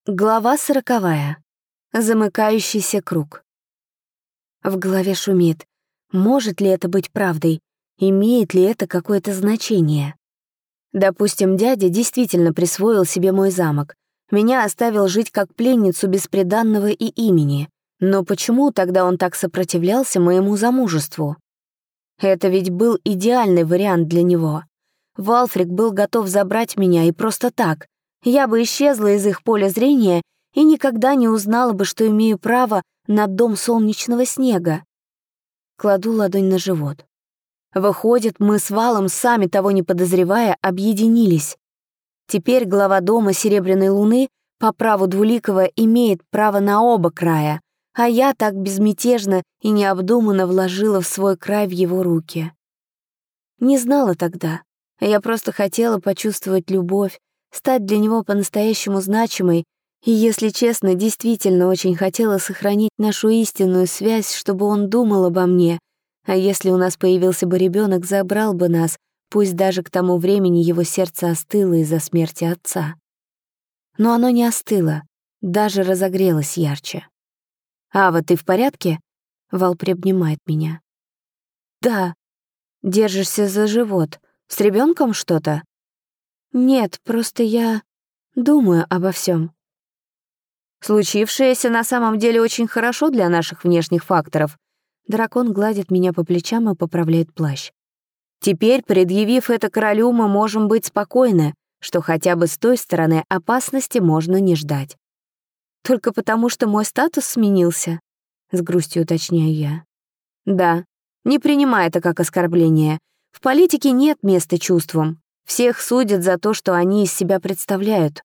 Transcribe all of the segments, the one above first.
Глава 40. Замыкающийся круг. В голове шумит. Может ли это быть правдой? Имеет ли это какое-то значение? Допустим, дядя действительно присвоил себе мой замок. Меня оставил жить как пленницу без приданного и имени. Но почему тогда он так сопротивлялся моему замужеству? Это ведь был идеальный вариант для него. Валфрик был готов забрать меня и просто так. Я бы исчезла из их поля зрения и никогда не узнала бы, что имею право на дом солнечного снега. Кладу ладонь на живот. Выходит, мы с Валом, сами того не подозревая, объединились. Теперь глава дома Серебряной Луны по праву Двуликого имеет право на оба края, а я так безмятежно и необдуманно вложила в свой край в его руки. Не знала тогда. Я просто хотела почувствовать любовь, стать для него по-настоящему значимой, и, если честно, действительно очень хотела сохранить нашу истинную связь, чтобы он думал обо мне, а если у нас появился бы ребенок, забрал бы нас, пусть даже к тому времени его сердце остыло из-за смерти отца. Но оно не остыло, даже разогрелось ярче. «Ава, ты в порядке?» — Вал приобнимает меня. «Да». «Держишься за живот. С ребенком что-то?» «Нет, просто я думаю обо всем. Случившееся на самом деле очень хорошо для наших внешних факторов. Дракон гладит меня по плечам и поправляет плащ. Теперь, предъявив это королю, мы можем быть спокойны, что хотя бы с той стороны опасности можно не ждать. Только потому, что мой статус сменился, с грустью уточняю я. Да, не принимай это как оскорбление. В политике нет места чувствам. Всех судят за то, что они из себя представляют.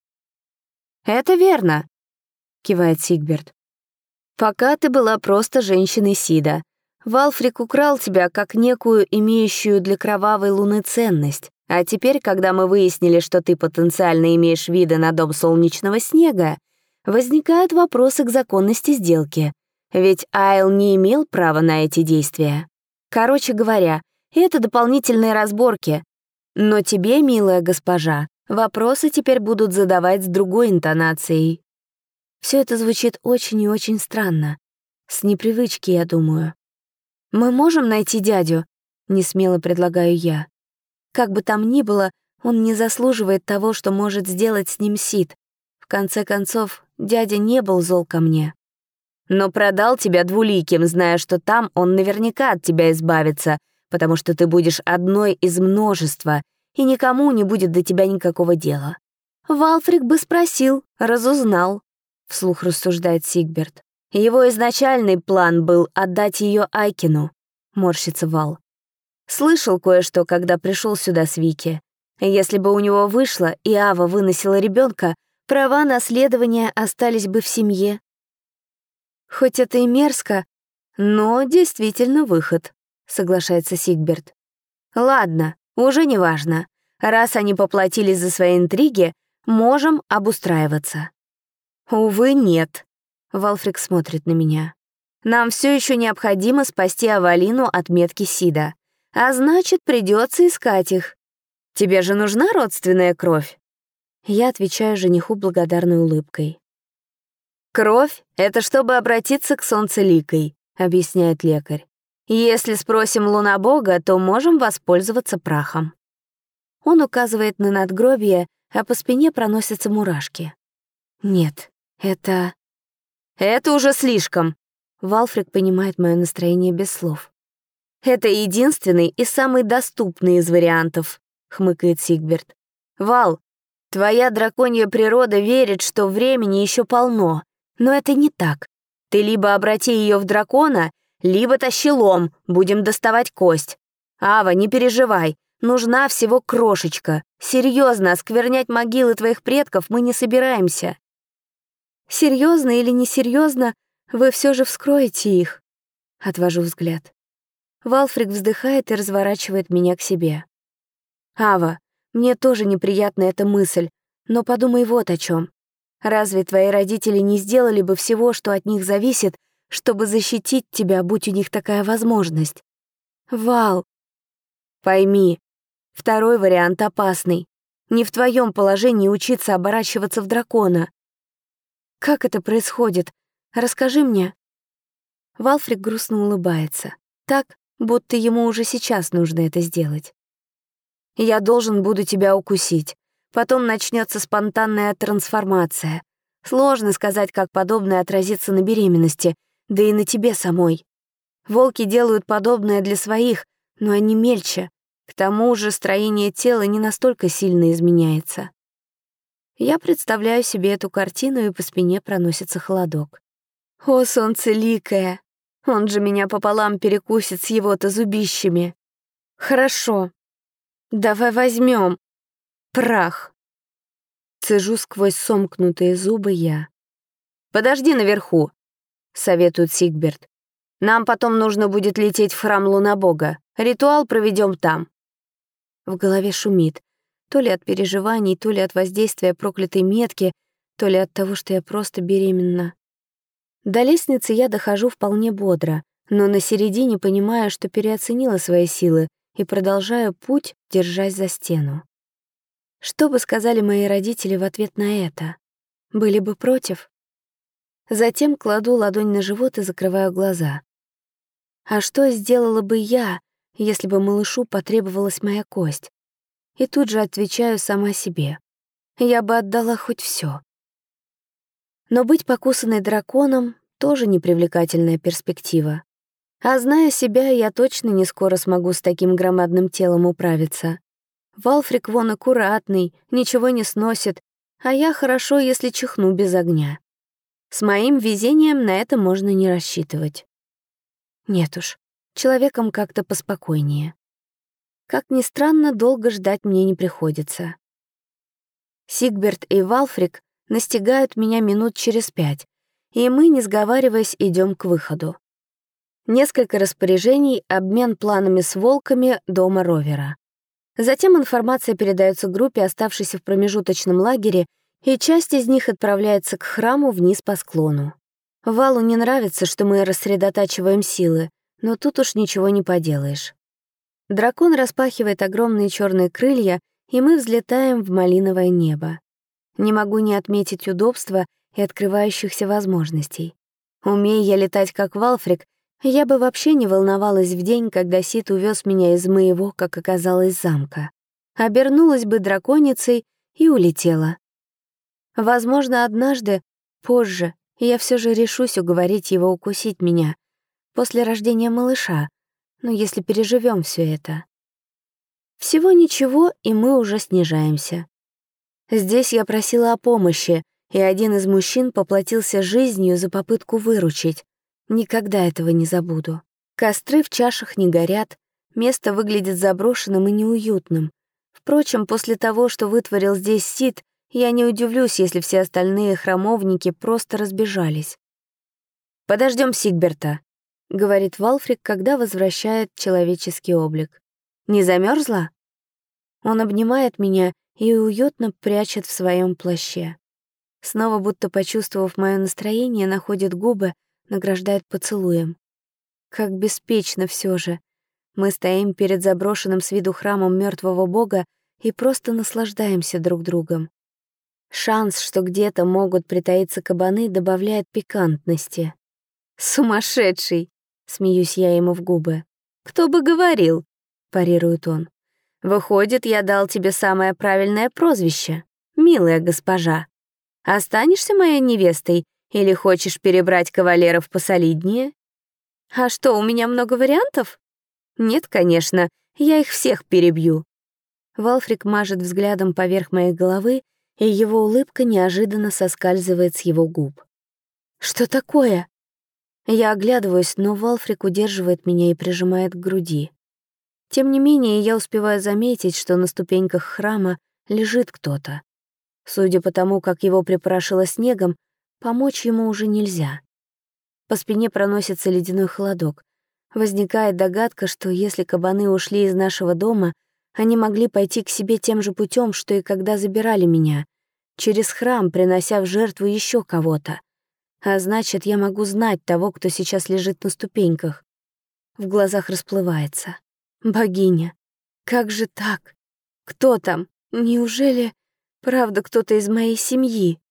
«Это верно», — кивает Сигберт. «Пока ты была просто женщиной Сида. Валфрик украл тебя как некую имеющую для кровавой луны ценность. А теперь, когда мы выяснили, что ты потенциально имеешь виды на дом солнечного снега, возникают вопросы к законности сделки. Ведь Айл не имел права на эти действия. Короче говоря, это дополнительные разборки. Но тебе, милая госпожа, вопросы теперь будут задавать с другой интонацией». Все это звучит очень и очень странно. С непривычки, я думаю. «Мы можем найти дядю?» — несмело предлагаю я. Как бы там ни было, он не заслуживает того, что может сделать с ним Сид. В конце концов, дядя не был зол ко мне. «Но продал тебя Двуликим, зная, что там он наверняка от тебя избавится, потому что ты будешь одной из множества, и никому не будет до тебя никакого дела». «Валфрик бы спросил, разузнал», — вслух рассуждает Сигберт. «Его изначальный план был отдать ее Айкину», — морщится Вал. «Слышал кое-что, когда пришел сюда с Вики. Если бы у него вышло, и Ава выносила ребенка, права наследования остались бы в семье». «Хоть это и мерзко, но действительно выход», — соглашается Сигберт. «Ладно, уже не важно. Раз они поплатились за свои интриги, можем обустраиваться». «Увы, нет», — Валфрик смотрит на меня. «Нам все еще необходимо спасти Авалину от метки Сида, а значит, придется искать их. Тебе же нужна родственная кровь?» Я отвечаю жениху благодарной улыбкой. «Кровь — это чтобы обратиться к солнцеликой», — объясняет лекарь. «Если спросим лунобога, то можем воспользоваться прахом». Он указывает на надгробие, а по спине проносятся мурашки. «Нет, это уже слишком», — Валфрик понимает мое настроение без слов. «Это единственный и самый доступный из вариантов», — хмыкает Сигберт. «Вал, твоя драконья природа верит, что времени еще полно. Но это не так. Ты либо обрати ее в дракона, либо тащи лом, будем доставать кость. Ава, не переживай, нужна всего крошечка. Серьезно, осквернять могилы твоих предков мы не собираемся». «Серьезно или несерьезно, вы все же вскроете их», — отвожу взгляд. Валфрик вздыхает и разворачивает меня к себе. «Ава, мне тоже неприятна эта мысль, но подумай вот о чем. Разве твои родители не сделали бы всего, что от них зависит, чтобы защитить тебя, будь у них такая возможность? Вал, пойми, второй вариант опасный. Не в твоем положении учиться оборачиваться в дракона. Как это происходит? Расскажи мне». Валфрик грустно улыбается. Так, будто ему уже сейчас нужно это сделать. «Я должен буду тебя укусить. Потом начнется спонтанная трансформация. Сложно сказать, как подобное отразится на беременности, да и на тебе самой. Волки делают подобное для своих, но они мельче. К тому же строение тела не настолько сильно изменяется». Я представляю себе эту картину, и по спине проносится холодок. О, солнцеликое! Он же меня пополам перекусит с его-то зубищами. Хорошо. Давай возьмем. Прах. Цежу сквозь сомкнутые зубы я. «Подожди наверху», — советует Сигберт. «Нам потом нужно будет лететь в храм Лунабога. Ритуал проведем там». В голове шумит. То ли от переживаний, то ли от воздействия проклятой метки, то ли от того, что я просто беременна. До лестницы я дохожу вполне бодро, но на середине понимаю, что переоценила свои силы и продолжаю путь, держась за стену. Что бы сказали мои родители в ответ на это? Были бы против? Затем кладу ладонь на живот и закрываю глаза. А что сделала бы я, если бы малышу потребовалась моя кость? И тут же отвечаю сама себе. Я бы отдала хоть все. Но быть покусанной драконом — тоже непривлекательная перспектива. А зная себя, я точно не скоро смогу с таким громадным телом управиться. Валфрик вон аккуратный, ничего не сносит, а я хорошо, если чихну без огня. С моим везением на это можно не рассчитывать. Нет уж, человеком как-то поспокойнее. Как ни странно, долго ждать мне не приходится. Сигберт и Валфрик настигают меня минут через 5, и мы, не сговариваясь, идем к выходу. Несколько распоряжений, обмен планами с волками дома Ровера. Затем информация передается группе, оставшейся в промежуточном лагере, и часть из них отправляется к храму вниз по склону. Валу не нравится, что мы рассредотачиваем силы, но тут уж ничего не поделаешь. Дракон распахивает огромные черные крылья, и мы взлетаем в малиновое небо. Не могу не отметить удобства и открывающихся возможностей. Умея я летать как Валфрик, я бы вообще не волновалась в день, когда Сид увез меня из моего, как оказалось, замка. Обернулась бы драконицей и улетела. Возможно, однажды, позже, я все же решусь уговорить его укусить меня, после рождения малыша, но если переживем все это. Всего ничего, и мы уже снижаемся. Здесь я просила о помощи, и один из мужчин поплатился жизнью за попытку выручить. Никогда этого не забуду. Костры в чашах не горят, место выглядит заброшенным и неуютным. Впрочем, после того, что вытворил здесь Сид, я не удивлюсь, если все остальные храмовники просто разбежались. «Подождем Сигберта», — говорит Валфрик, когда возвращает человеческий облик. «Не замерзла?» Он обнимает меня и уютно прячет в своем плаще. Снова, будто почувствовав мое настроение, находит губы, награждает поцелуем. Как беспечно все же. Мы стоим перед заброшенным с виду храмом мертвого бога и просто наслаждаемся друг другом. Шанс, что где-то могут притаиться кабаны, добавляет пикантности. «Сумасшедший!» — смеюсь я ему в губы. «Кто бы говорил?» — парирует он. «Выходит, я дал тебе самое правильное прозвище, милая госпожа. Останешься моей невестой или хочешь перебрать кавалеров посолиднее? А что, у меня много вариантов? Нет, конечно, я их всех перебью». Валфрик мажет взглядом поверх моей головы, и его улыбка неожиданно соскальзывает с его губ. «Что такое?» Я оглядываюсь, но Валфрик удерживает меня и прижимает к груди. Тем не менее, я успеваю заметить, что на ступеньках храма лежит кто-то. Судя по тому, как его припорошило снегом, помочь ему уже нельзя. По спине проносится ледяной холодок. Возникает догадка, что если кабаны ушли из нашего дома, они могли пойти к себе тем же путем, что и когда забирали меня, через храм, принося в жертву еще кого-то. А значит, я могу знать того, кто сейчас лежит на ступеньках. В глазах расплывается. Богиня, как же так? Кто там? Неужели правда кто-то из моей семьи?